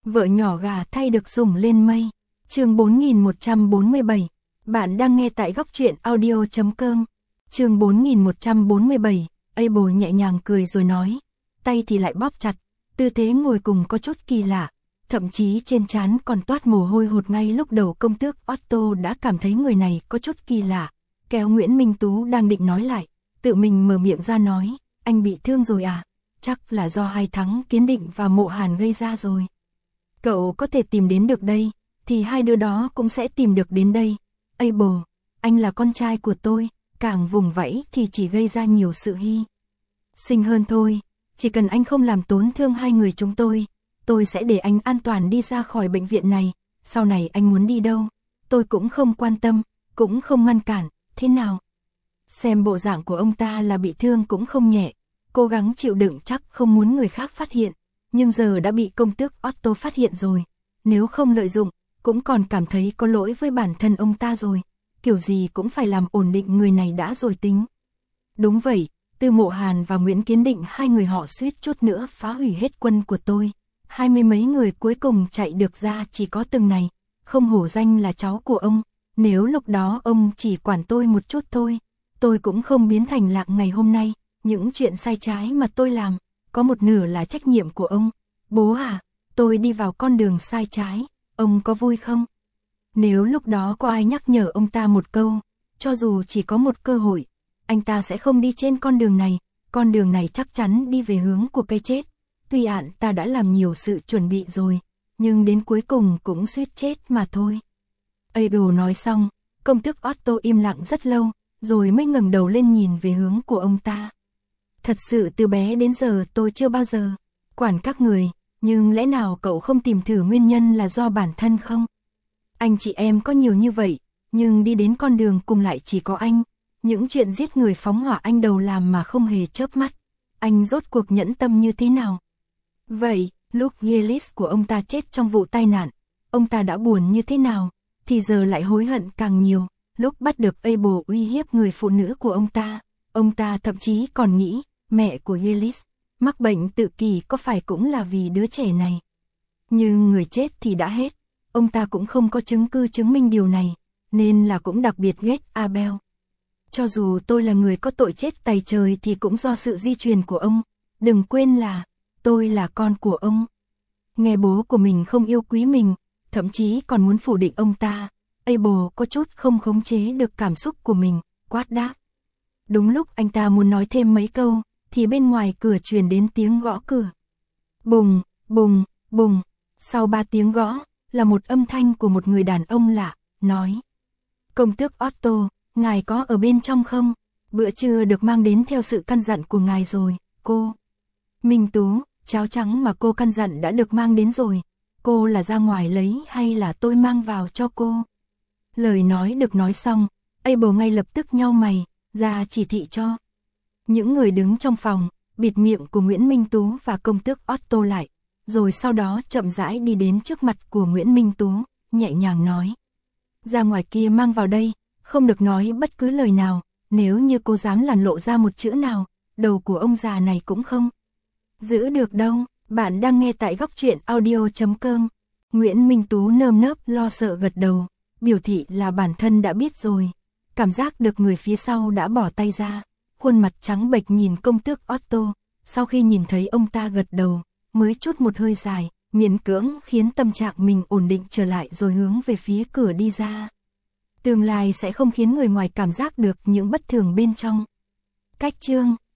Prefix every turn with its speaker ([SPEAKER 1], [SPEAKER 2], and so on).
[SPEAKER 1] Vợ nhỏ gà thay được sủng lên mây. Chương 4147. Bạn đang nghe tại góc truyện audio.com. Chương 4147. Abel nhẹ nhàng cười rồi nói, tay thì lại bóp chặt, tư thế ngồi cùng có chút kỳ lạ, thậm chí trên trán còn toát mồ hôi hột. Ngay lúc đầu công tước Otto đã cảm thấy người này có chút kỳ lạ, kéo Nguyễn Minh Tú đang định nói lại, tự mình mở miệng ra nói, anh bị thương rồi à? Chắc là do 2 tháng Kiến Định và Mộ Hàn gây ra rồi. Cậu có thể tìm đến được đây, thì hai đứa đó cũng sẽ tìm được đến đây. Abel, anh là con trai của tôi, càng vùng vẫy thì chỉ gây ra nhiều sự hy sinh hơn thôi. Chỉ cần anh không làm tổn thương hai người chúng tôi sẽ để anh an toàn đi ra khỏi bệnh viện này. Sau này anh muốn đi đâu, tôi cũng không quan tâm, cũng không ngăn cản, thế nào? Xem bộ dạng của ông ta là bị thương cũng không nhẹ, cố gắng chịu đựng chắc không muốn người khác phát hiện, nhưng giờ đã bị công tước Otto phát hiện rồi, nếu không lợi dụng, cũng còn cảm thấy có lỗi với bản thân ông ta rồi, kiểu gì cũng phải làm ổn định người này đã rồi tính. Đúng vậy, từ Mộ Hàn và Nguyễn Kiến Định, hai người họ suýt chút nữa phá hủy hết quân của tôi, 20 mấy người cuối cùng chạy được ra chỉ có từng này, không hổ danh là cháu của ông, nếu lúc đó ông chỉ quản tôi một chút thôi, tôi cũng không biến thành Lạng ngày hôm nay. Những chuyện sai trái mà tôi làm, có một nửa là trách nhiệm của ông. Bố à, tôi đi vào con đường sai trái, ông có vui không? Nếu lúc đó có ai nhắc nhở ông ta một câu, cho dù chỉ có một cơ hội, anh ta sẽ không đi trên con đường này chắc chắn đi về hướng của cái chết. Tuy ạn ta đã làm nhiều sự chuẩn bị rồi, nhưng đến cuối cùng cũng suýt chết mà thôi. Abel nói xong, công tước Otto im lặng rất lâu, rồi mới ngẩng đầu lên nhìn về hướng của ông ta. Thật sự từ bé đến giờ tôi chưa bao giờ quản các người, nhưng lẽ nào cậu không tìm thử nguyên nhân là do bản thân không? Anh chị em có nhiều như vậy, nhưng đi đến con đường cùng lại chỉ có anh. Những chuyện giết người phóng hỏa anh đầu làm mà không hề chớp mắt. Anh rốt cuộc nhẫn tâm như thế nào? Vậy, lúc Gillis của ông ta chết trong vụ tai nạn, ông ta đã buồn như thế nào? Thì giờ lại hối hận càng nhiều. Lúc bắt được Abel uy hiếp người phụ nữ của ông ta thậm chí còn nghĩ, mẹ của Gillis mắc bệnh tự kỷ có phải cũng là vì đứa trẻ này. Nhưng người chết thì đã hết, ông ta cũng không có chứng cứ chứng minh điều này, nên là cũng đặc biệt ghét Abel. Cho dù tôi là người có tội chết tày trời thì cũng do sự di truyền của ông, đừng quên là tôi là con của ông. Nghe bố của mình không yêu quý mình, thậm chí còn muốn phủ định ông ta, Abel có chút không khống chế được cảm xúc của mình, quát đáp. Đúng lúc anh ta muốn nói thêm mấy câu, thì bên ngoài cửa truyền đến tiếng gõ cửa. Bùng, bùng, bùng, sau 3 tiếng gõ, là một âm thanh của một người đàn ông lạ, nói. Công tước Otto, ngài có ở bên trong không? Bữa trưa được mang đến theo sự căn dặn của ngài rồi, cô. Minh Tú, cháo trắng mà cô căn dặn đã được mang đến rồi, cô là ra ngoài lấy hay là tôi mang vào cho cô? Lời nói được nói xong, Abel ngay lập tức nhau mày, ra chỉ thị cho những người đứng trong phòng, bịt miệng của Nguyễn Minh Tú và công tước Otto lại, rồi sau đó chậm rãi đi đến trước mặt của Nguyễn Minh Tú, nhẹ nhàng nói. Ra ngoài kia mang vào đây, không được nói bất cứ lời nào, nếu như cô dám làn lộ ra một chữ nào, đầu của ông già này cũng không giữ được đâu. Bạn đang nghe tại góc truyện audio.com. Nguyễn Minh Tú nơm nớp lo sợ gật đầu, biểu thị là bản thân đã biết rồi. Cảm giác được người phía sau đã bỏ tay ra, khuôn mặt trắng bệch nhìn công tước Otto, sau khi nhìn thấy ông ta gật đầu, mới chút một hơi dài, miễn cưỡng khiến tâm trạng mình ổn định trở lại rồi hướng về phía cửa đi ra. Tương lai sẽ không khiến người ngoài cảm giác được những bất thường bên trong. Cách chương